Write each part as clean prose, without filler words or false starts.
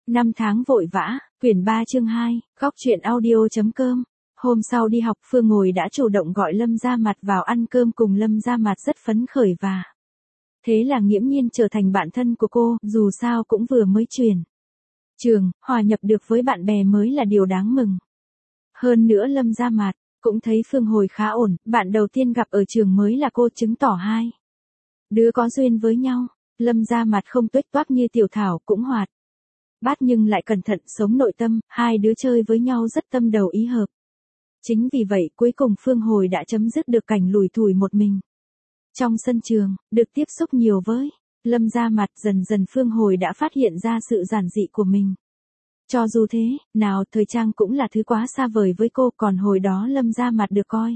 Năm tháng vội vã, quyển 3 chương 2, góc truyện audio.com. Hôm sau đi học Phương ngồi đã chủ động gọi Lâm Gia Mặt vào ăn cơm cùng Lâm Gia Mặt rất phấn khởi và thế là nghiễm nhiên trở thành bạn thân của cô, dù sao cũng vừa mới chuyển trường, hòa nhập được với bạn bè mới là điều đáng mừng. Hơn nữa Lâm Gia Mặt cũng thấy Phương hồi khá ổn, bạn đầu tiên gặp ở trường mới là cô, chứng tỏ hai đứa có duyên với nhau. Lâm Gia Mặt không tuếch toác như Tiểu Thảo, cũng hoạt bát nhưng lại cẩn thận sống nội tâm, hai đứa chơi với nhau rất tâm đầu ý hợp. Chính vì vậy cuối cùng Phương hồi đã chấm dứt được cảnh lủi thủi một mình trong sân trường, được tiếp xúc nhiều với Lâm Gia Mặt. Dần dần Phương hồi đã phát hiện ra sự giản dị của mình. Cho dù thế nào, thời trang cũng là thứ quá xa vời với cô, còn hồi đó Lâm Gia Mặt được coi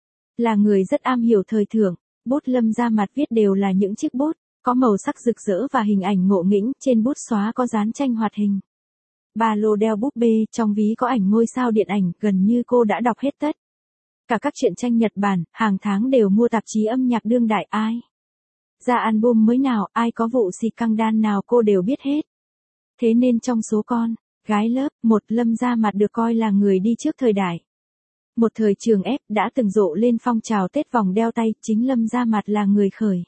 là người rất am hiểu thời thượng. Bút Lâm Gia Mặt viết đều là những chiếc bút có màu sắc rực rỡ và hình ảnh ngộ nghĩnh, trên bút xóa có dán tranh hoạt hình. Ba lô đeo búp bê, trong ví có ảnh ngôi sao điện ảnh, gần như cô đã đọc hết tất cả các truyện tranh Nhật Bản, hàng tháng đều mua tạp chí âm nhạc đương đại, ai ra album mới nào, ai có vụ xì căng đan nào cô đều biết hết. Thế nên trong số con gái lớp 1, Lâm Gia Mặt được coi là người đi trước thời đại. Một thời trường ép đã từng rộ lên phong trào Tết vòng đeo tay, chính Lâm Gia Mặt là người khởi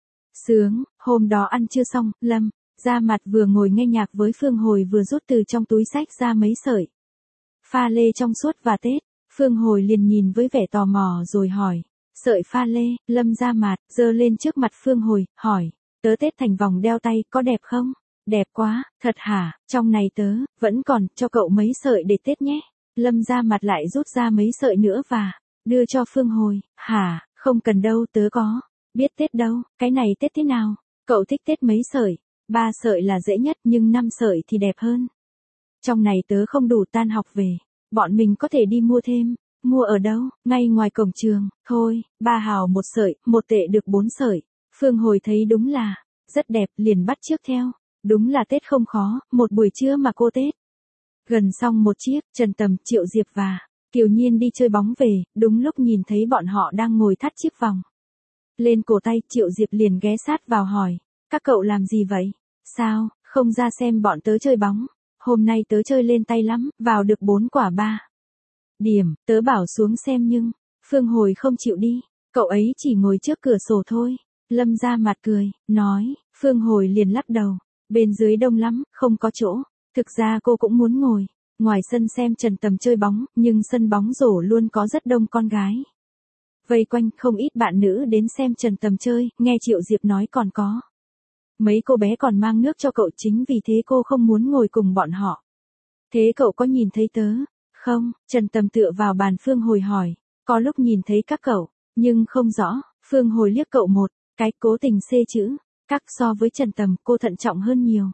xướng. Hôm đó ăn trưa xong, Lâm Gia Mặt vừa ngồi nghe nhạc với Phương hồi vừa rút từ trong túi xách ra mấy sợi pha lê trong suốt và Tết. Phương hồi liền nhìn với vẻ tò mò rồi hỏi. Sợi pha lê? Lâm Gia Mặt giơ lên trước mặt Phương hồi, hỏi. Tớ Tết thành vòng đeo tay, có đẹp không? Đẹp quá, thật hả? Trong này tớ vẫn còn cho cậu mấy sợi để Tết nhé. Lâm Gia Mặt lại rút ra mấy sợi nữa và đưa cho Phương hồi. Hả, không cần đâu, tớ có biết Tết đâu, cái này Tết thế nào? Cậu thích Tết mấy sợi? 3 sợi là dễ nhất, nhưng 5 sợi thì đẹp hơn. Trong này tớ không đủ, tan học về bọn mình có thể đi mua thêm. Mua ở đâu? Ngay ngoài cổng trường. Thôi, 3 hào 1 sợi, 1 tệ được 4 sợi. Phương hồi thấy đúng là rất đẹp, liền bắt chước theo. Đúng là Tết không khó, một buổi trưa mà cô Tết gần xong một chiếc. Trần Tầm, Triệu Diệp và Kiều Nhiên đi chơi bóng về, đúng lúc nhìn thấy bọn họ đang ngồi thắt chiếc vòng lên cổ tay. Triệu Diệp liền ghé sát vào hỏi. Các cậu làm gì vậy? Sao, không ra xem bọn tớ chơi bóng? Hôm nay tớ chơi lên tay lắm, vào được 4 quả 3 điểm, tớ bảo xuống xem nhưng Phương hồi không chịu đi, cậu ấy chỉ ngồi trước cửa sổ thôi. Lâm Gia Mặt cười, nói. Phương hồi liền lắc đầu. Bên dưới đông lắm, không có chỗ. Thực ra cô cũng muốn ngồi ngoài sân xem Trần Tầm chơi bóng, nhưng sân bóng rổ luôn có rất đông con gái vây quanh, không ít bạn nữ đến xem Trần Tầm chơi. Nghe Triệu Diệp nói còn có mấy cô bé còn mang nước cho cậu, chính vì thế cô không muốn ngồi cùng bọn họ. Thế cậu có nhìn thấy tớ không? Trần Tầm tựa vào bàn. Phương hồi hỏi. Có lúc nhìn thấy các cậu, nhưng không rõ. Phương hồi liếc cậu một cái, cố tình xê chữ các. So với Trần Tầm, cô thận trọng hơn nhiều.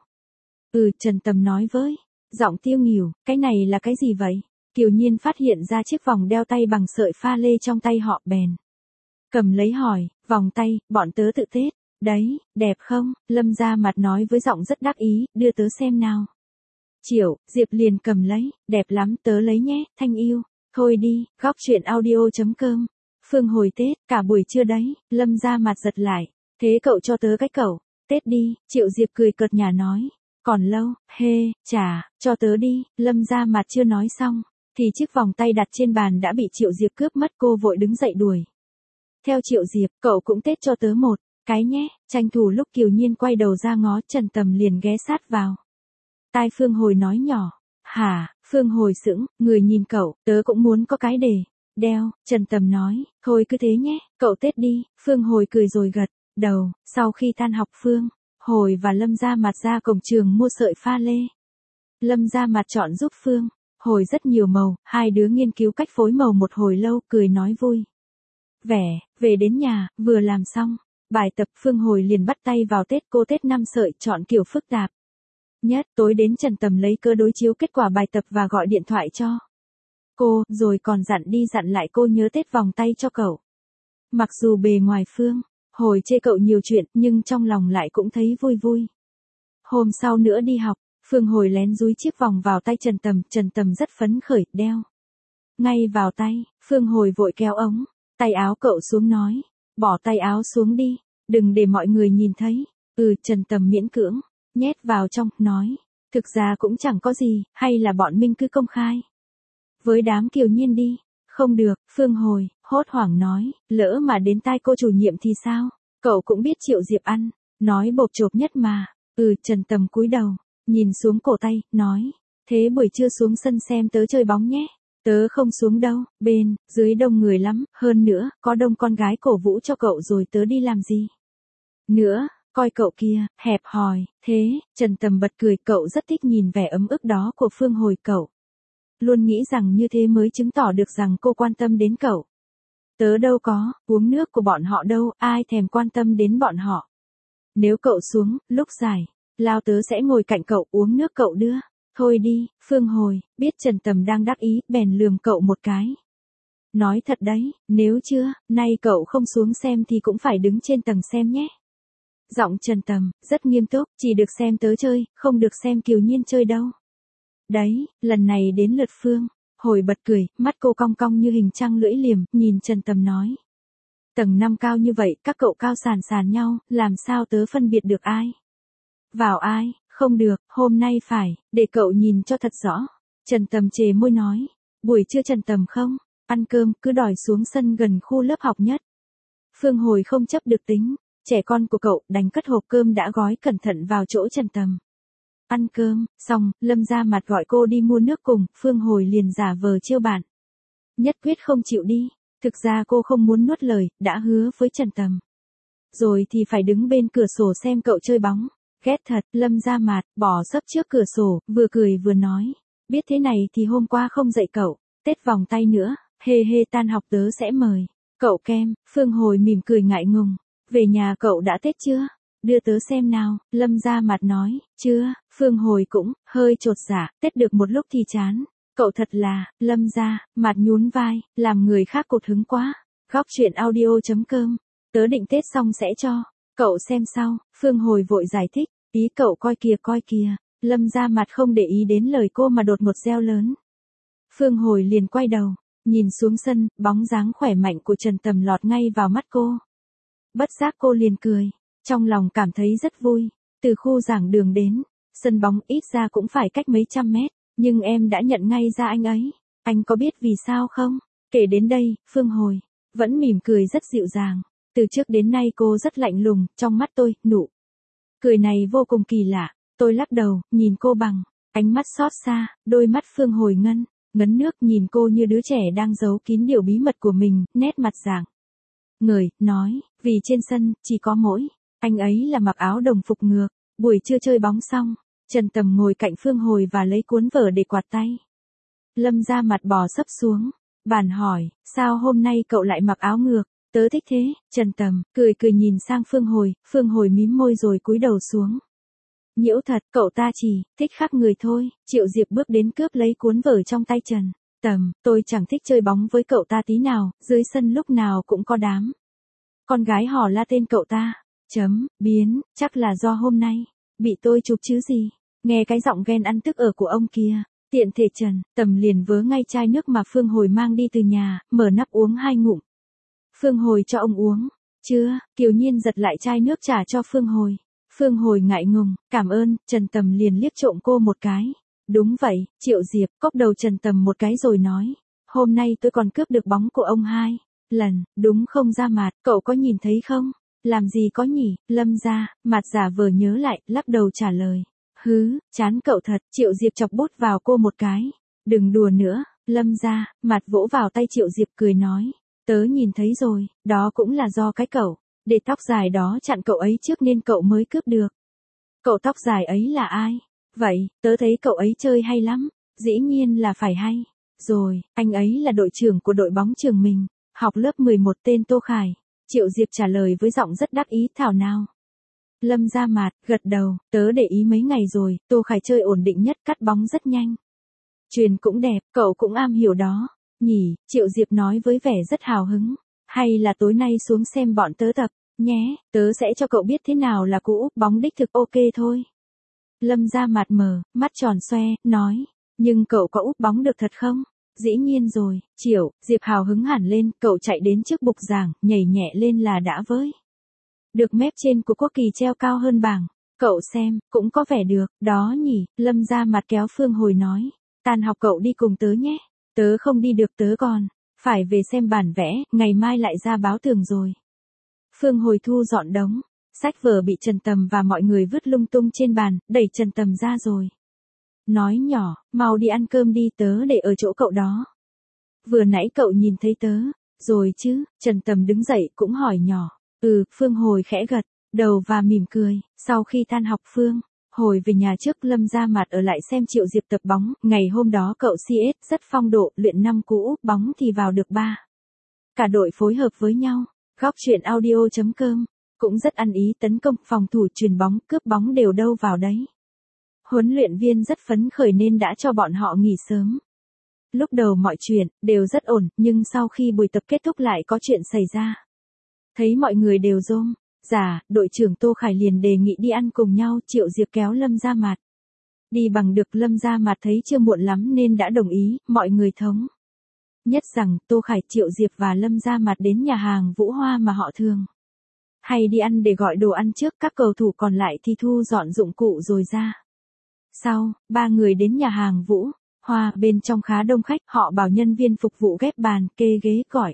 Trần Tầm nói với giọng tiêu nghỉu. Cái này là cái gì vậy? Kiều Nhiên phát hiện ra chiếc vòng đeo tay bằng sợi pha lê trong tay họ, bèn cầm lấy hỏi. Vòng tay, bọn tớ tự Tết đấy, đẹp không? Lâm Gia Mặt nói với giọng rất đắc ý. Đưa tớ xem nào. Triệu Diệp liền cầm lấy. Đẹp lắm, tớ lấy nhé, Thanh yêu. Thôi đi, góc truyện audio.com. Phương hồi Tết, cả buổi trưa đấy. Lâm Gia Mặt giật lại. Thế cậu cho tớ cái cậu Tết đi. Triệu Diệp cười cợt nhả nói. Còn lâu, chà, cho tớ đi. Lâm Gia Mặt chưa nói xong thì chiếc vòng tay đặt trên bàn đã bị Triệu Diệp cướp mất. Cô vội đứng dậy đuổi theo Triệu Diệp. Cậu cũng Tết cho tớ một cái nhé. Tranh thủ lúc Kiều Nhiên quay đầu ra ngó, Trần Tầm liền ghé sát vào tai Phương hồi nói nhỏ. Hả? Phương hồi sững, người nhìn cậu. Tớ cũng muốn có cái để đeo. Trần Tầm nói. Thôi cứ thế nhé, cậu Tết đi. Phương hồi cười rồi gật đầu. Sau khi tan học, Phương hồi và Lâm Gia Mặt ra cổng trường mua sợi pha lê. Lâm Gia Mặt chọn giúp Phương hồi rất nhiều màu. Hai đứa nghiên cứu cách phối màu một hồi lâu, cười nói vui vẻ. Về đến nhà, vừa làm xong bài tập, Phương hồi liền bắt tay vào Tết. Cô Tết 5 sợi, chọn kiểu phức tạp nhất. Tối đến Trần Tầm lấy cớ đối chiếu kết quả bài tập và gọi điện thoại cho cô, rồi còn dặn đi dặn lại cô nhớ Tết vòng tay cho cậu. Mặc dù bề ngoài Phương hồi chê cậu nhiều chuyện, nhưng trong lòng lại cũng thấy vui vui. Hôm sau nữa đi học, Phương hồi lén dúi chiếc vòng vào tay Trần Tầm. Trần Tầm rất phấn khởi, đeo ngay vào tay. Phương hồi vội kéo ống tay áo cậu xuống, nói. Bỏ tay áo xuống đi, đừng để mọi người nhìn thấy. Trần Tầm miễn cưỡng nhét vào trong, nói. Thực ra cũng chẳng có gì, hay là bọn mình cứ công khai. Với đám Kiều Nhiên đi. Không được, Phương Hồi, hốt hoảng nói, lỡ mà đến tai cô chủ nhiệm thì sao? Cậu cũng biết Triệu Diệp ăn, nói bộp chộp nhất mà. Trần Tầm cúi đầu, nhìn xuống cổ tay, nói, thế buổi trưa xuống sân xem tớ chơi bóng nhé. Tớ không xuống đâu, bên, dưới đông người lắm, hơn nữa, có đông con gái cổ vũ cho cậu rồi tớ đi làm gì? Nữa, coi cậu kia, hẹp hòi, thế, Trần Tầm bật cười, cậu rất thích nhìn vẻ ấm ức đó của Phương Hồi cậu. Luôn nghĩ rằng như thế mới chứng tỏ được rằng cô quan tâm đến cậu. Tớ đâu có, uống nước của bọn họ đâu, ai thèm quan tâm đến bọn họ. Nếu cậu xuống, lúc giải, lao tớ sẽ ngồi cạnh cậu uống nước cậu đưa. Thôi đi, Phương Hồi, biết Trần Tầm đang đắc ý, bèn lườm cậu một cái. Nói thật đấy, nếu chưa, nay cậu không xuống xem thì cũng phải đứng trên tầng xem nhé. Giọng Trần Tầm, rất nghiêm túc, chỉ được xem tớ chơi, không được xem Kiều Nhiên chơi đâu. Đấy, lần này đến lượt Phương. Hồi bật cười, mắt cô cong cong như hình trăng lưỡi liềm, nhìn Trần Tầm nói. Tầng 5 cao như vậy, các cậu cao sàn sàn nhau, làm sao tớ phân biệt được ai? Vào ai, không được, hôm nay phải, để cậu nhìn cho thật rõ. Trần Tầm chề môi nói. Buổi trưa Trần Tầm không, ăn cơm, cứ đòi xuống sân gần khu lớp học nhất. Phương Hồi không chấp được tính, trẻ con của cậu đành cất hộp cơm đã gói cẩn thận vào chỗ Trần Tầm. Ăn cơm, xong, Lâm ra mặt gọi cô đi mua nước cùng, Phương Hồi liền giả vờ trêu bạn. Nhất quyết không chịu đi, thực ra cô không muốn nuốt lời, đã hứa với Trần Tầm. Rồi thì phải đứng bên cửa sổ xem cậu chơi bóng. Ghét thật, Lâm ra mặt, bỏ sấp trước cửa sổ, vừa cười vừa nói. Biết thế này thì hôm qua không dạy cậu, tết vòng tay nữa, hê hê tan học tớ sẽ mời. Cậu kem, Phương Hồi mỉm cười ngại ngùng. Về nhà cậu đã tết chưa? Đưa tớ xem nào, Lâm ra mặt nói, chưa, Phương Hồi cũng, hơi chột dạ, tết được một lúc thì chán. Cậu thật là, Lâm ra, mặt nhún vai, làm người khác cột hứng quá. Góc chuyện audio.com, tớ định tết xong sẽ cho. Cậu xem sau, Phương Hồi vội giải thích, ý cậu coi kìa, Lâm ra mặt không để ý đến lời cô mà đột ngột reo lớn. Phương Hồi liền quay đầu, nhìn xuống sân, bóng dáng khỏe mạnh của Trần Tầm lọt ngay vào mắt cô. Bất giác cô liền cười, trong lòng cảm thấy rất vui, từ khu giảng đường đến, sân bóng ít ra cũng phải cách mấy trăm mét, nhưng em đã nhận ngay ra anh ấy, anh có biết vì sao không? Kể đến đây, Phương Hồi, vẫn mỉm cười rất dịu dàng. Từ trước đến nay cô rất lạnh lùng, trong mắt tôi, nụ cười này vô cùng kỳ lạ. Tôi lắc đầu, nhìn cô bằng ánh mắt xót xa, đôi mắt Phương Hồi ngấn nước nhìn cô như đứa trẻ đang giấu kín điều bí mật của mình, nét mặt rạng ngời, nói, vì trên sân, chỉ có mỗi anh ấy là mặc áo đồng phục ngược. Buổi trưa chơi bóng xong, Trần Tầm ngồi cạnh Phương Hồi và lấy cuốn vở để quạt tay. Lâm ra mặt bò sấp xuống, bàn hỏi, sao hôm nay cậu lại mặc áo ngược? Tớ thích thế, Trần Tầm, cười nhìn sang Phương Hồi mím môi rồi cúi đầu xuống. Nhiễu thật, cậu ta chỉ, thích khác người thôi, Triệu Diệp bước đến cướp lấy cuốn vở trong tay Trần Tầm, tôi chẳng thích chơi bóng với cậu ta tí nào, dưới sân lúc nào cũng có đám con gái hò la tên cậu ta, biến, chắc là do hôm nay, bị tôi chụp chứ gì, nghe cái giọng ghen ăn tức ở của ông kia. Tiện thể Trần Tầm liền vớ ngay chai nước mà Phương Hồi mang đi từ nhà, mở nắp uống 2 ngụm. Phương Hồi cho ông uống. Chưa, Kiều Nhiên giật lại chai nước trả cho Phương Hồi. Phương Hồi ngại ngùng, cảm ơn, Trần Tầm liền liếc trộm cô một cái. Đúng vậy, Triệu Diệp, cốc đầu Trần Tầm một cái rồi nói. Hôm nay tôi còn cướp được bóng của ông 2 lần, đúng không ra mặt, cậu có nhìn thấy không? Làm gì có nhỉ, Lâm ra, mặt giả vờ nhớ lại, lắc đầu trả lời. Chán cậu thật, Triệu Diệp chọc bút vào cô một cái. Đừng đùa nữa, Lâm ra, mặt vỗ vào tay Triệu Diệp cười nói. Tớ nhìn thấy rồi, đó cũng là do cái cậu, để tóc dài đó chặn cậu ấy trước nên cậu mới cướp được. Cậu tóc dài ấy là ai? Vậy, tớ thấy cậu ấy chơi hay lắm, dĩ nhiên là phải hay. Rồi, anh ấy là đội trưởng của đội bóng trường mình, học lớp 11 tên Tô Khải. Triệu Diệp trả lời với giọng rất đắc ý thảo nào. Lâm ra mặt, gật đầu, tớ để ý mấy ngày rồi, Tô Khải chơi ổn định nhất, cắt bóng rất nhanh. Chuyền cũng đẹp, cậu cũng am hiểu đó. Nhỉ, Triệu Diệp nói với vẻ rất hào hứng. Hay là tối nay xuống xem bọn tớ tập, nhé, tớ sẽ cho cậu biết thế nào là cú úp bóng đích thực ok thôi. Lâm ra mặt mờ, mắt tròn xoe, nói, nhưng cậu có úp bóng được thật không? Dĩ nhiên rồi, Triệu Diệp hào hứng hẳn lên, cậu chạy đến trước bục giảng, nhảy nhẹ lên là đã với. Được mép trên của quốc kỳ treo cao hơn bảng. Cậu xem, cũng có vẻ được, đó nhỉ, Lâm ra mặt kéo Phương Hồi nói. Tan học cậu đi cùng tớ nhé. Tớ không đi được, tớ còn phải về xem bản vẽ, ngày mai lại ra báo tường rồi. Phương Hồi thu dọn đống sách vở bị Trần Tầm và mọi người vứt lung tung trên bàn, đẩy Trần Tầm ra rồi. Nói nhỏ, mau đi ăn cơm đi, tớ để ở chỗ cậu đó. Vừa nãy cậu nhìn thấy tớ, rồi chứ, Trần Tầm đứng dậy cũng hỏi nhỏ. Phương Hồi khẽ gật đầu và mỉm cười. Sau khi tan học Phương Hồi về nhà trước Lâm ra mặt ở lại xem Triệu Diệp tập bóng. Ngày hôm đó cậu CS rất phong độ, luyện năm cũ, bóng thì vào được 3. Cả đội phối hợp với nhau. Góc chuyện audio.com cũng rất ăn ý, tấn công, phòng thủ, chuyền bóng, cướp bóng đều đâu vào đấy. Huấn luyện viên rất phấn khởi nên đã cho bọn họ nghỉ sớm. Lúc đầu mọi chuyện đều rất ổn, nhưng sau khi buổi tập kết thúc lại có chuyện xảy ra. Thấy mọi người đều rôm rả, đội trưởng Tô Khải liền đề nghị đi ăn cùng nhau. Triệu Diệp kéo Lâm ra mặt đi bằng được. Lâm ra mặt thấy chưa muộn lắm nên đã đồng ý. Mọi người thống nhất rằng Tô Khải, Triệu Diệp và Lâm ra mặt đến nhà hàng Vũ Hoa mà họ thường hay đi ăn để gọi đồ ăn trước. Các cầu thủ còn lại thì thu dọn dụng cụ rồi ra. Sau, 3 người đến nhà hàng Vũ Hoa, bên trong khá đông khách. Họ bảo nhân viên phục vụ ghép bàn, kê ghế, gọi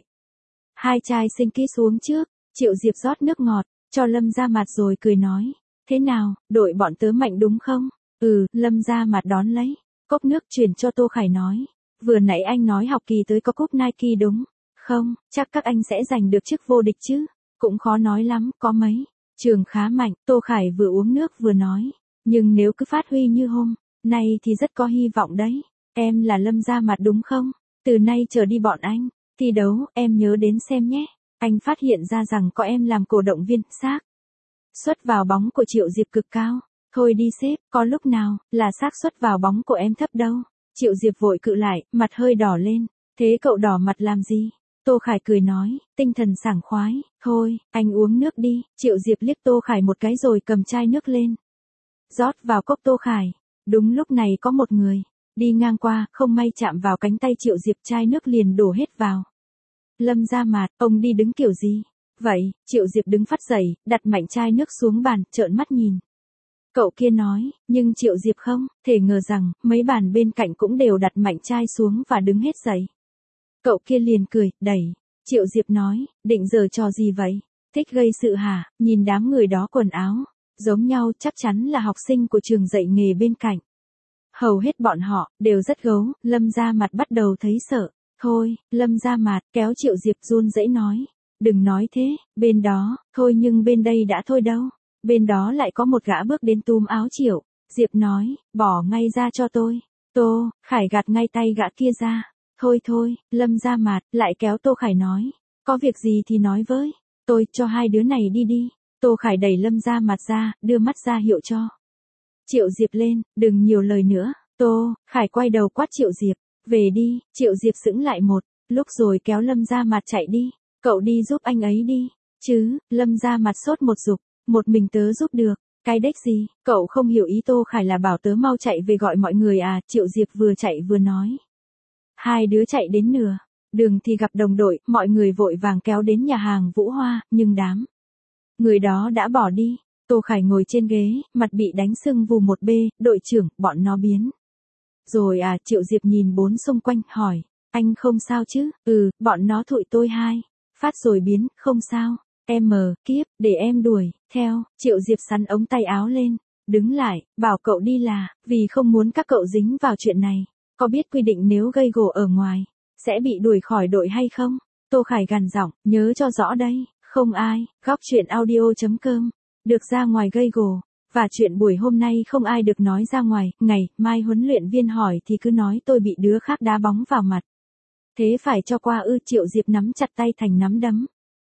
2 chai sinh ký xuống trước. Triệu Diệp rót nước ngọt cho Lâm ra mặt rồi cười nói. Thế nào, đội bọn tớ mạnh đúng không? Lâm ra mặt đón lấy cốc nước chuyển cho Tô Khải nói. Vừa nãy anh nói học kỳ tới có cúp Nike đúng không? Chắc các anh sẽ giành được chức vô địch chứ? Cũng khó nói lắm, có mấy trường khá mạnh. Tô Khải vừa uống nước vừa nói. Nhưng nếu cứ phát huy như hôm nay thì rất có hy vọng đấy. Em là Lâm ra mặt đúng không? Từ nay trở đi bọn anh thi đấu, em nhớ đến xem nhé. Anh phát hiện ra rằng có em làm cổ động viên, xác suất vào bóng của Triệu Diệp cực cao. Thôi đi sếp, có lúc nào là xác suất vào bóng của em thấp đâu. Triệu Diệp vội cự lại, mặt hơi đỏ lên. Thế cậu đỏ mặt làm gì? Tô Khải cười nói, tinh thần sảng khoái. Thôi, anh uống nước đi. Triệu Diệp liếc Tô Khải một cái rồi cầm chai nước lên, rót vào cốc Tô Khải. Đúng lúc này có một người đi ngang qua, không may chạm vào cánh tay Triệu Diệp, chai nước liền đổ hết vào. Lâm ra mặt, ông đi đứng kiểu gì vậy? Triệu Diệp đứng phắt dậy, đặt mạnh chai nước xuống bàn, trợn mắt nhìn. Cậu kia nói, nhưng Triệu Diệp không thể ngờ rằng mấy bàn bên cạnh cũng đều đặt mạnh chai xuống và đứng hết dậy. Cậu kia liền cười, đẩy. Triệu Diệp nói, định giở trò gì vậy? Thích gây sự hả? Nhìn đám người đó quần áo giống nhau, chắc chắn là học sinh của trường dạy nghề bên cạnh. Hầu hết bọn họ đều rất gấu. Lâm ra mặt bắt đầu thấy sợ. Thôi, Lâm ra mặt kéo Triệu Diệp run rẩy nói. Đừng nói thế, bên đó, thôi nhưng bên đây đã thôi đâu. Bên đó lại có một gã bước đến túm áo Triệu Diệp nói, bỏ ngay ra cho tôi. Tô Khải gạt ngay tay gã kia ra. Thôi thôi, Lâm ra mặt lại kéo Tô Khải nói. Có việc gì thì nói với tôi, cho hai đứa này đi đi. Tô Khải đẩy Lâm ra mặt ra, đưa mắt ra hiệu cho Triệu Diệp lên, đừng nhiều lời nữa. Tô Khải quay đầu quát Triệu Diệp, về đi. Triệu Diệp sững lại một lúc rồi kéo Lâm ra mặt chạy đi. Cậu đi giúp anh ấy đi chứ? Lâm ra mặt sốt một giục. Một mình tớ giúp được cái đếch gì? Cậu không hiểu ý Tô Khải là bảo tớ mau chạy về gọi mọi người à? Triệu Diệp vừa chạy vừa nói. Hai đứa chạy đến nửa đường thì gặp đồng đội, mọi người vội vàng kéo đến nhà hàng Vũ Hoa, nhưng đám người đó đã bỏ đi. Tô Khải ngồi trên ghế, mặt bị đánh sưng vù một bê. Đội trưởng, bọn nó biến rồi à? Triệu Diệp nhìn bốn xung quanh, hỏi. Anh không sao chứ? Bọn nó thụi tôi 2 phát rồi biến, không sao. Em kiếp, để em đuổi theo. Triệu Diệp sắn ống tay áo lên, đứng lại, bảo cậu đi là vì không muốn các cậu dính vào chuyện này. Có biết quy định nếu gây gổ ở ngoài sẽ bị đuổi khỏi đội hay không? Tô Khải gằn giọng, nhớ cho rõ đây, không ai. Góc chuyện audio.com được ra ngoài gây gổ, và chuyện buổi hôm nay không ai được nói ra ngoài. Ngày mai huấn luyện viên hỏi thì cứ nói tôi bị đứa khác đá bóng vào mặt. Thế phải cho qua ư? Triệu Diệp nắm chặt tay thành nắm đấm.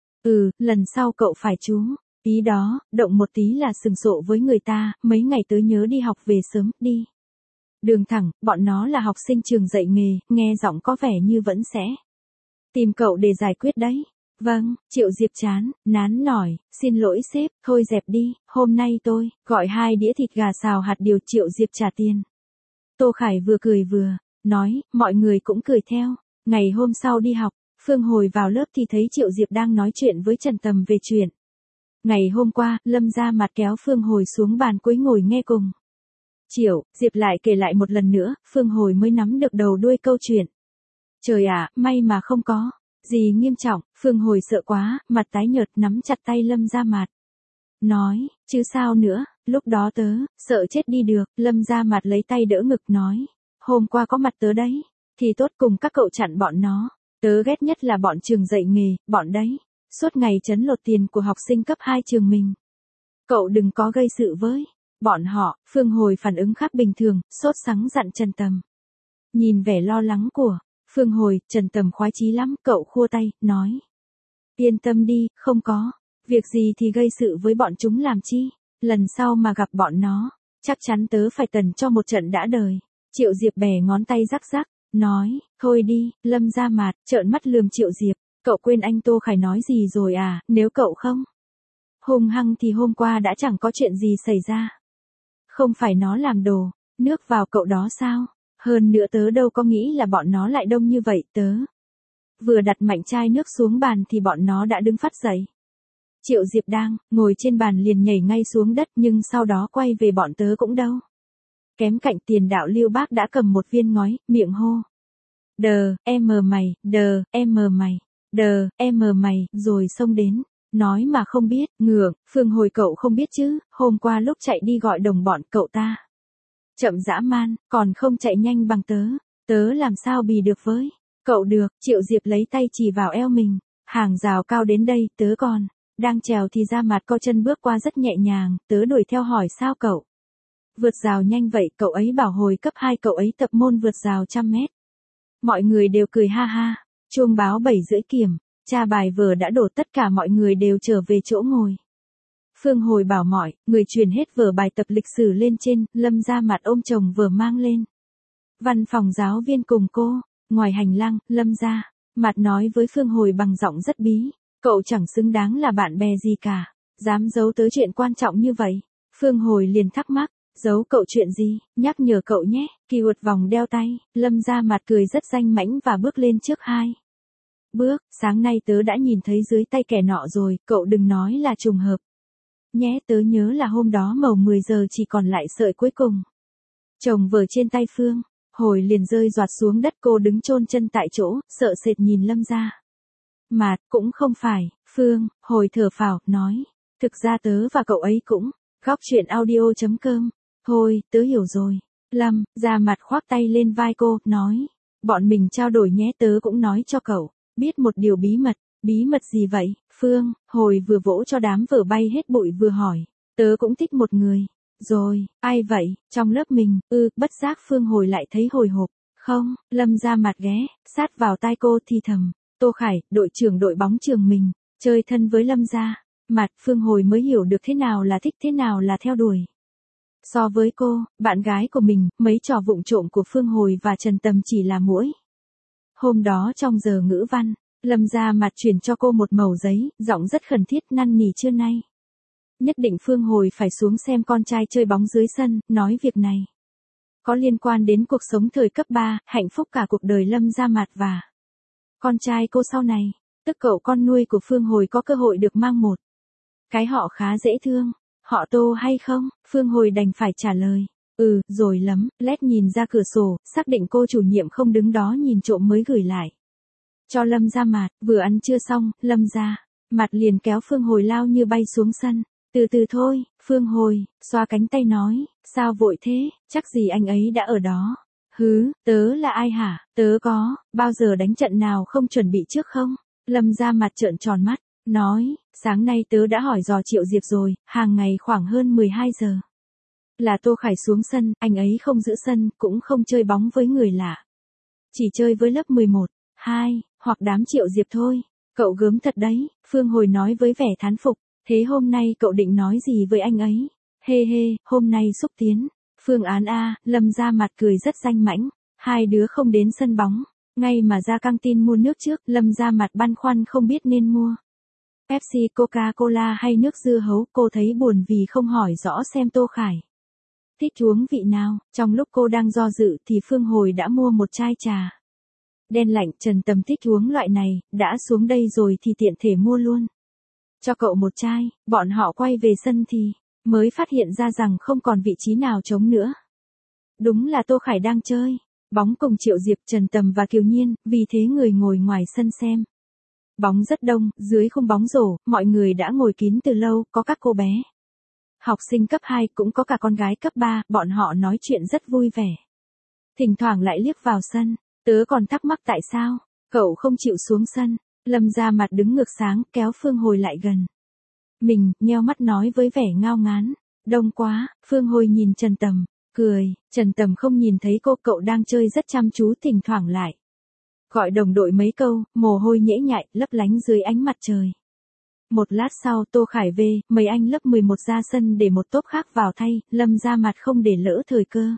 Lần sau cậu phải chú ý đó, động một tí là sừng sộ với người ta. Mấy ngày tới nhớ đi học về sớm, đi đường thẳng. Bọn nó là học sinh trường dạy nghề, nghe giọng có vẻ như vẫn sẽ tìm cậu để giải quyết đấy. Vâng. Triệu Diệp chán nán nổi, xin lỗi sếp, thôi dẹp đi, hôm nay tôi gọi 2 đĩa thịt gà xào hạt điều. Triệu Diệp trả tiền. Tô Khải vừa cười vừa nói, mọi người cũng cười theo. Ngày hôm sau đi học, Phương Hồi vào lớp thì thấy Triệu Diệp đang nói chuyện với Trần Tầm về chuyện Ngày hôm qua, Lâm Gia Mặt kéo Phương Hồi xuống bàn cuối ngồi nghe cùng. Triệu Diệp lại kể lại một lần nữa, Phương Hồi mới nắm được đầu đuôi câu chuyện. Trời ạ, may mà không có gì nghiêm trọng. Phương Hồi sợ quá, mặt tái nhợt nắm chặt tay Lâm Gia Mặt. Nói, chứ sao nữa, lúc đó tớ, sợ chết đi được. Lâm Gia Mặt lấy tay đỡ ngực nói. Hôm qua có mặt tớ đấy, thì tốt cùng các cậu chặn bọn nó. Tớ ghét nhất là bọn trường dạy nghề, bọn đấy. Suốt ngày trấn lột tiền của học sinh cấp 2 trường mình. Cậu đừng có gây sự với bọn họ. Phương Hồi phản ứng khác bình thường, sốt sắng dặn Trần Tầm. Nhìn vẻ lo lắng của Phương Hồi, Trần Tầm khoái chí lắm, cậu khua tay, nói. Yên tâm đi, không có. Việc gì thì gây sự với bọn chúng làm chi. Lần sau mà gặp bọn nó, chắc chắn tớ phải tần cho một trận đã đời. Triệu Diệp bẻ ngón tay rắc rắc, nói, thôi đi. Lâm Gia Mặt trợn mắt lườm Triệu Diệp. Cậu quên anh Tô Khải nói gì rồi à, nếu cậu không hung hăng thì hôm qua đã chẳng có chuyện gì xảy ra. Không phải nó làm đổ nước vào cậu đó sao? Hơn nữa tớ đâu có nghĩ là bọn nó lại đông như vậy. Tớ vừa đặt mạnh chai nước xuống bàn thì bọn nó đã đứng phát dậy. Triệu Diệp đang ngồi trên bàn liền nhảy ngay xuống đất, nhưng sau đó quay về bọn tớ cũng đâu kém cạnh. Tiền đạo Lưu Bác đã cầm một viên ngói, miệng hô. Đờ, em mày, đờ, em mày, đờ, em mày, rồi xông đến. Nói mà không biết, ngượng. Phương Hồi cậu không biết chứ, hôm qua lúc chạy đi gọi đồng bọn cậu ta chậm dã man, còn không chạy nhanh bằng tớ. Tớ làm sao bì được với cậu được. Triệu Diệp lấy tay chỉ vào eo mình. Hàng rào cao đến đây, tớ còn đang trèo thì Ra Mặt co chân bước qua rất nhẹ nhàng. Tớ đuổi theo hỏi sao cậu vượt rào nhanh vậy. Cậu ấy bảo hồi cấp 2 cậu ấy tập môn vượt rào 100 mét. Mọi người đều cười ha ha. Chuông báo 7:30 kiểm. Tra bài vở đã đổ, tất cả mọi người đều trở về chỗ ngồi. Phương Hồi bảo mọi người truyền hết vở bài tập lịch sử lên trên. Lâm Gia Mặt ôm chồng vở mang lên văn phòng giáo viên cùng cô. Ngoài hành lang, Lâm Gia Mặt nói với Phương Hồi bằng giọng rất bí. Cậu chẳng xứng đáng là bạn bè gì cả, dám giấu tớ chuyện quan trọng như vậy. Phương Hồi liền thắc mắc. Giấu cậu chuyện gì, nhắc nhở cậu nhé. Keyword vòng đeo tay. Lâm Gia Mặt cười rất danh mãnh và bước lên trước 2 bước. Sáng nay tớ đã nhìn thấy dưới tay kẻ nọ rồi, cậu đừng nói là trùng hợp nhé. Tớ nhớ là hôm đó màu 10 giờ chỉ còn lại sợi cuối cùng. Chồng vở trên tay Phương Hồi liền rơi doạt xuống đất. Cô đứng chôn chân tại chỗ, sợ sệt nhìn Lâm Gia Mặt. Cũng không phải. Phương Hồi thở phào, nói. Thực ra tớ và cậu ấy cũng góc chuyện audio.com. Thôi, tớ hiểu rồi. Lâm Gia Mặt khoác tay lên vai cô, nói. Bọn mình trao đổi nhé, tớ cũng nói cho cậu biết một điều bí mật. Bí mật gì vậy? Phương Hồi vừa vỗ cho đám vở bay hết bụi vừa hỏi. Tớ cũng thích một người. Rồi, ai vậy? Trong lớp mình. Bất giác Phương Hồi lại thấy hồi hộp. Không. Lâm Gia Mặt ghé sát vào tai cô thì thầm. Tô Khải, đội trưởng đội bóng trường mình, chơi thân với Lâm Gia Mặt. Phương Hồi mới hiểu được thế nào là thích, thế nào là theo đuổi. So với cô, bạn gái của mình, mấy trò vụng trộm của Phương Hồi và Trần Tầm chỉ là muỗi. Hôm đó trong giờ ngữ văn, Lâm Gia Mặt chuyển cho cô một mẩu giấy, giọng rất khẩn thiết, năn nỉ trưa nay nhất định Phương Hồi phải xuống xem con trai chơi bóng dưới sân, nói việc này có liên quan đến cuộc sống thời cấp 3, hạnh phúc cả cuộc đời Lâm Gia Mặt và con trai cô sau này. Tức cậu con nuôi của Phương Hồi có cơ hội được mang một cái họ khá dễ thương. Họ Tô hay không? Phương Hồi đành phải trả lời. Rồi lắm. Lét nhìn ra cửa sổ, xác định cô chủ nhiệm không đứng đó nhìn trộm mới gửi lại cho Lâm Gia Mặt. Vừa ăn trưa xong, Lâm Gia Mặt liền kéo Phương Hồi lao như bay xuống sân. Từ từ thôi. Phương Hồi xoa cánh tay nói. Sao vội thế, chắc gì anh ấy đã ở đó. Tớ là ai hả? Tớ có bao giờ đánh trận nào không chuẩn bị trước không? Lâm Gia Mặt trợn tròn mắt, nói. Sáng nay tớ đã hỏi dò Triệu Diệp rồi, hàng ngày khoảng hơn 12 giờ là Tô Khải xuống sân. Anh ấy không giữ sân, cũng không chơi bóng với người lạ, chỉ chơi với lớp 11, 2, hoặc đám Triệu Diệp thôi. Cậu gớm thật đấy. Phương Hồi nói với vẻ thán phục. Thế hôm nay cậu định nói gì với anh ấy? Hôm nay xúc tiến phương án A. Lâm Gia Mặt cười rất danh mãnh. Hai đứa không đến sân bóng, ngay mà ra căng tin mua nước trước. Lâm Gia Mặt băn khoăn không biết nên mua Pepsi, Coca-Cola hay nước dưa hấu. Cô thấy buồn vì không hỏi rõ xem Tô Khải thích uống vị nào. Trong lúc cô đang do dự thì Phương Hồi đã mua một chai trà đen lạnh. Trần Tầm thích uống loại này, đã xuống đây rồi thì tiện thể mua luôn. cho cậu một chai, bọn họ quay về sân thì mới phát hiện ra rằng không còn vị trí nào trống nữa. Đúng là Tô Khải đang chơi bóng cùng Triệu Diệp, Trần Tầm và Kiều Nhiên, vì thế người ngồi ngoài sân xem. Bóng rất đông, dưới khung bóng rổ, mọi người đã ngồi kín từ lâu, có các cô bé. Học sinh cấp 2 cũng có cả con gái cấp 3, bọn họ nói chuyện rất vui vẻ. Thỉnh thoảng lại liếc vào sân, tớ còn thắc mắc tại sao cậu không chịu xuống sân. Lâm Gia Mặt đứng ngược sáng, kéo Phương Hồi lại gần mình, nheo mắt nói với vẻ ngao ngán. Đông quá. Phương Hồi nhìn Trần Tầm, cười. Trần Tầm không nhìn thấy cô, cậu đang chơi rất chăm chú, thỉnh thoảng lại gọi đồng đội mấy câu, mồ hôi nhễ nhại, lấp lánh dưới ánh mặt trời. Một lát sau, Tô Khải về, mấy anh lớp 11 ra sân để một tốp khác vào thay. Lâm Gia Mặt không để lỡ thời cơ,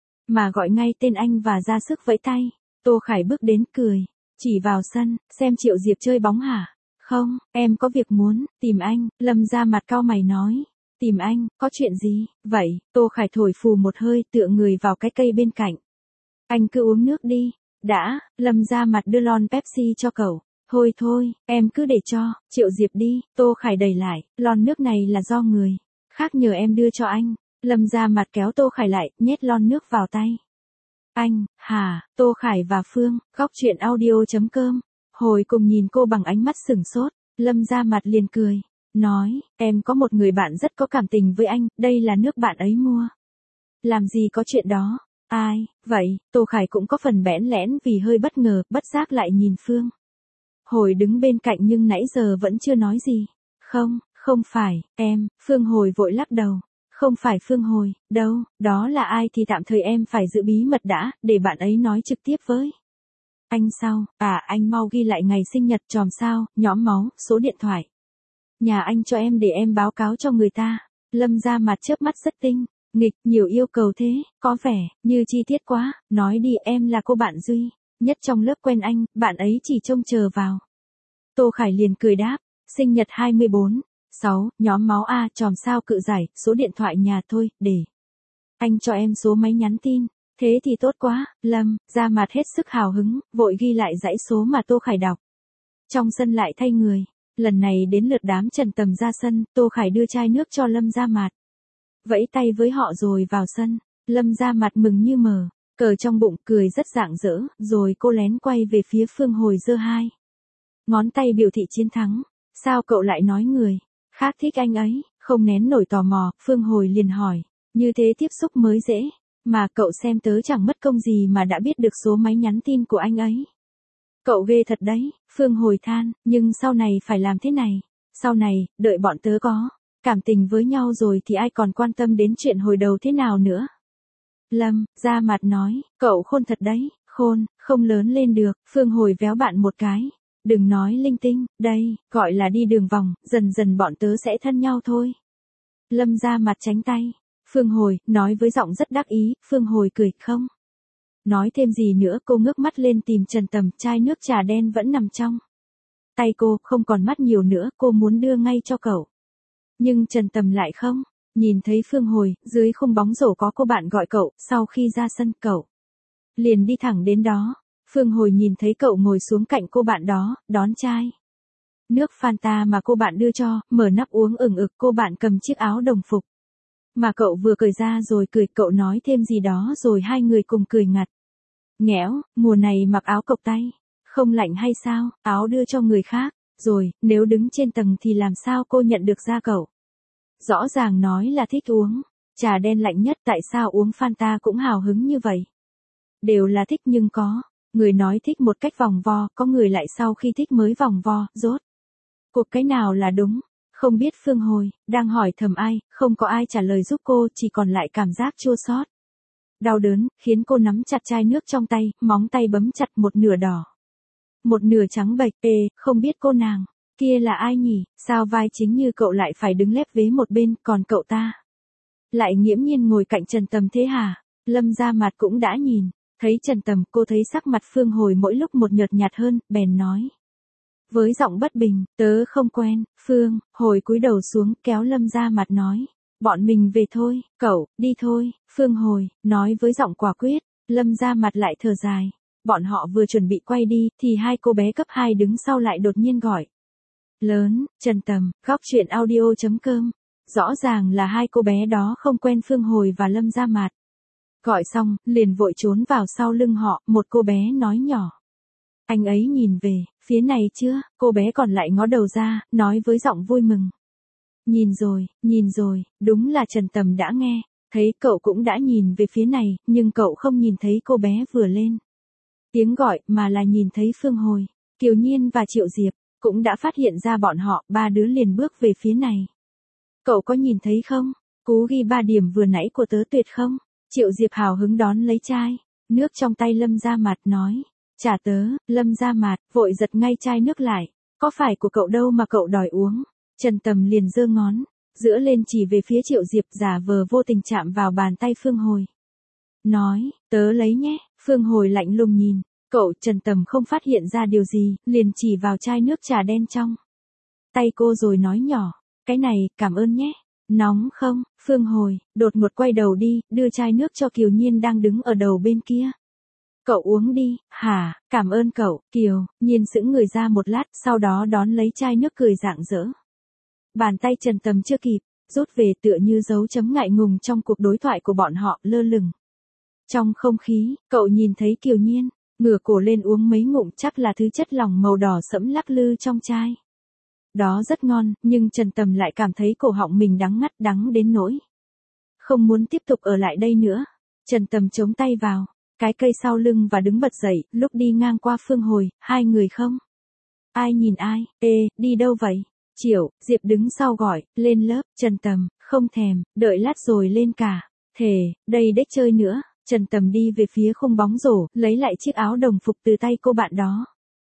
mà gọi ngay tên anh và ra sức vẫy tay. Tô Khải bước đến cười, chỉ vào sân, xem Triệu Diệp chơi bóng hả? Không, em có việc muốn tìm anh. Lâm Gia Mặt cau mày nói. Tìm anh, có chuyện gì? Vậy, Tô Khải thổi phù một hơi, tựa người vào cái cây bên cạnh. Anh cứ uống nước đi. Đã. Lâm Gia Mặt đưa lon Pepsi cho cậu. Thôi, em cứ để cho Triệu Diệp đi. Tô Khải đẩy lại, lon nước này là do người khác nhờ em đưa cho anh. Lâm Gia Mặt kéo Tô Khải lại, nhét lon nước vào tay. Anh, hả? Tô Khải và Phương, góc chuyện audio.com. Hồi cùng nhìn cô bằng ánh mắt sửng sốt, Lâm Gia Mặt liền cười, nói, em có một người bạn rất có cảm tình với anh, đây là nước bạn ấy mua. Làm gì có chuyện đó? Ai? Vậy, Tô Khải cũng có phần bẽn lẽn vì hơi bất ngờ, bất giác lại nhìn Phương Hồi đứng bên cạnh nhưng nãy giờ vẫn chưa nói gì. Không phải, em. Phương Hồi vội lắc đầu. Không phải Phương Hồi, đâu, đó là ai thì tạm thời em phải giữ bí mật đã, để bạn ấy nói trực tiếp với anh sau. Anh mau ghi lại ngày sinh nhật, chòm sao, nhóm máu, số điện thoại nhà anh cho em để em báo cáo cho người ta. Lâm Gia Mặt chớp mắt rất tinh nghịch, nhiều yêu cầu thế, có vẻ như chi tiết quá. Nói đi, em là cô bạn duy nhất trong lớp quen anh, bạn ấy chỉ trông chờ vào. Tô Khải liền cười đáp, sinh nhật 24/6, nhóm máu A, chòm sao cự giải, số điện thoại nhà thôi, để anh cho em số máy nhắn tin. Thế thì tốt quá. Lâm Gia Mặt hết sức hào hứng, vội ghi lại dãy số mà Tô Khải đọc. Trong sân lại thay người. Lần này đến lượt đám Trần Tầm ra sân, Tô Khải đưa chai nước cho Lâm Gia Mặt, vẫy tay với họ rồi vào sân. Lâm Gia Mặt mừng như mờ, cờ trong bụng, cười rất rạng rỡ, rồi cô lén quay về phía Phương Hồi giơ hai ngón tay biểu thị chiến thắng. Sao cậu lại nói người khác thích anh ấy? Không nén nổi tò mò, Phương Hồi liền hỏi, như thế tiếp xúc mới dễ, mà cậu xem tớ chẳng mất công gì mà đã biết được số máy nhắn tin của anh ấy. Cậu ghê thật đấy. Phương Hồi than, nhưng sau này phải làm thế này. Sau này, đợi bọn tớ có cảm tình với nhau rồi thì ai còn quan tâm đến chuyện hồi đầu thế nào nữa. Lâm Gia Mặt nói, cậu khôn thật đấy. Khôn, không lớn lên được. Phương Hồi véo bạn một cái. Đừng nói linh tinh, đây, gọi là đi đường vòng, dần dần bọn tớ sẽ thân nhau thôi. Lâm Gia Mặt tránh tay. Phương Hồi, nói với giọng rất đắc ý. Phương Hồi cười, không nói thêm gì nữa, cô ngước mắt lên tìm Trần Tầm, chai nước trà đen vẫn nằm trong tay cô, không còn mắt nhiều nữa, cô muốn đưa ngay cho cậu. Nhưng Trần Tầm lại không nhìn thấy Phương Hồi, dưới khung bóng rổ có cô bạn gọi cậu, sau khi ra sân, cậu liền đi thẳng đến đó. Phương Hồi nhìn thấy cậu ngồi xuống cạnh cô bạn đó, đón chai nước Fanta mà cô bạn đưa cho, mở nắp uống ửng ực. Cô bạn cầm chiếc áo đồng phục mà cậu vừa cởi ra rồi cười, cậu nói thêm gì đó rồi hai người cùng cười ngặt nghẽo. Mùa này mặc áo cộc tay, không lạnh hay sao? Áo đưa cho người khác, rồi, nếu đứng trên tầng thì làm sao cô nhận được ra cậu? Rõ ràng nói là thích uống trà đen lạnh nhất, tại sao uống Fanta cũng hào hứng như vậy? Đều là thích nhưng có người nói thích một cách vòng vo, có người lại sau khi thích mới vòng vo, rốt cuộc cái nào là đúng? Không biết. Phương Hồi đang hỏi thầm ai, không có ai trả lời giúp cô, chỉ còn lại cảm giác chua xót, đau đớn, khiến cô nắm chặt chai nước trong tay, móng tay bấm chặt, một nửa đỏ, một nửa trắng bệch. Không biết cô nàng kia là ai nhỉ? Sao vai chính như cậu lại phải đứng lép vế một bên, còn cậu ta lại nghiễm nhiên ngồi cạnh Trần Tầm thế hả? Lâm Gia Mặt cũng đã nhìn thấy Trần Tầm, cô thấy sắc mặt Phương Hồi mỗi lúc một nhợt nhạt hơn, bèn nói với giọng bất bình, tớ không quen. Phương Hồi cúi đầu xuống, kéo Lâm Gia Mặt nói, bọn mình về thôi, cậu đi thôi. Phương Hồi nói với giọng quả quyết. Lâm Gia Mặt lại thở dài. Bọn họ vừa chuẩn bị quay đi thì hai cô bé cấp 2 đứng sau lại đột nhiên gọi Lớn, Trần Tầm, góc chuyện audio.com. Rõ ràng là hai cô bé đó không quen Phương Hồi và Lâm Gia Mạt. Gọi xong, liền vội trốn vào sau lưng họ, một cô bé nói nhỏ. Anh ấy nhìn về, phía này chưa, cô bé còn lại ngó đầu ra, nói với giọng vui mừng. Nhìn rồi, đúng là Trần Tầm đã nghe, thấy cậu cũng đã nhìn về phía này, nhưng cậu không nhìn thấy cô bé vừa lên tiếng gọi, mà là nhìn thấy Phương Hồi, Kiều Nhiên và Triệu Diệp, cũng đã phát hiện ra bọn họ, ba đứa liền bước về phía này. Cậu có nhìn thấy không? Cú ghi 3 điểm vừa nãy của tớ tuyệt không? Triệu Diệp hào hứng đón lấy chai nước trong tay Lâm Gia Mạt nói. Trả tớ. Lâm Gia Mạt vội giật ngay chai nước lại. Có phải của cậu đâu mà cậu đòi uống? Trần Tầm liền giơ ngón giữa lên chỉ về phía Triệu Diệp, giả vờ vô tình chạm vào bàn tay Phương Hồi. Nói, tớ lấy nhé. Phương Hồi lạnh lùng nhìn cậu. Trần Tầm không phát hiện ra điều gì, liền chỉ vào chai nước trà đen trong tay cô rồi nói nhỏ. Cái này, cảm ơn nhé. Nóng không? Phương Hồi đột ngột quay đầu đi, đưa chai nước cho Kiều Nhiên đang đứng ở đầu bên kia. Cậu uống đi. Hả, cảm ơn cậu. Kiều Nhiên sững người ra một lát, sau đó đón lấy chai nước cười rạng rỡ. Bàn tay Trần Tầm chưa kịp rút về, tựa như dấu chấm ngại ngùng trong cuộc đối thoại của bọn họ, lơ lửng trong không khí. Cậu nhìn thấy Kiều Nhiên ngửa cổ lên uống mấy ngụm, chắc là thứ chất lỏng màu đỏ sẫm lắc lư trong chai đó rất ngon, nhưng Trần Tầm lại cảm thấy cổ họng mình đắng ngắt, đắng đến nỗi không muốn tiếp tục ở lại đây nữa. Trần Tầm chống tay vào cái cây sau lưng và đứng bật dậy. Lúc đi ngang qua Phương Hồi, hai người không ai nhìn ai. Ê, đi đâu vậy? Triệu Diệp đứng sau gọi, lên lớp. Trần Tầm không thèm, đợi lát rồi lên cả. Thề, đây đếch chơi nữa. Trần Tầm đi về phía khung bóng rổ, lấy lại chiếc áo đồng phục từ tay cô bạn đó,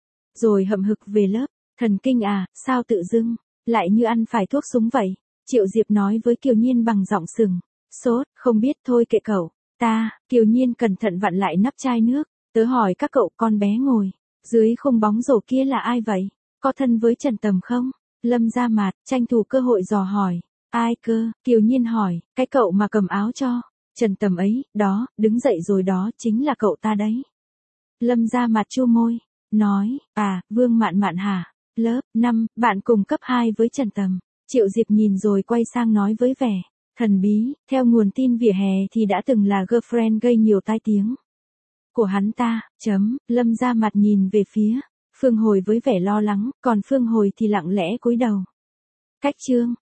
rồi hậm hực về lớp. Thần kinh à, sao tự dưng lại như ăn phải thuốc súng vậy? Triệu Diệp nói với Kiều Nhiên bằng giọng sừng sốt. Không biết, thôi kệ cậu ta. Kiều Nhiên cẩn thận vặn lại nắp chai nước. Tớ hỏi các cậu, con bé ngồi dưới khung bóng rổ kia là ai vậy? Có thân với Trần Tầm không? Lâm Gia Mạt tranh thủ cơ hội dò hỏi. Ai cơ? Kiều Nhiên hỏi. Cái cậu mà cầm áo cho Trần Tầm ấy, đó, đứng dậy rồi đó, chính là cậu ta đấy. Lâm Gia Mạt chu môi, nói. À, Vương Mạn Mạn hả? Lớp 5, bạn cùng cấp 2 với Trần Tầm. Triệu Diệp nhìn rồi quay sang nói với vẻ thần bí. Theo nguồn tin vỉa hè thì đã từng là girlfriend gây nhiều tai tiếng của hắn ta. Lâm Gia Mạt nhìn về phía Phương Hồi với vẻ lo lắng, còn Phương Hồi thì lặng lẽ cúi đầu. Cách chương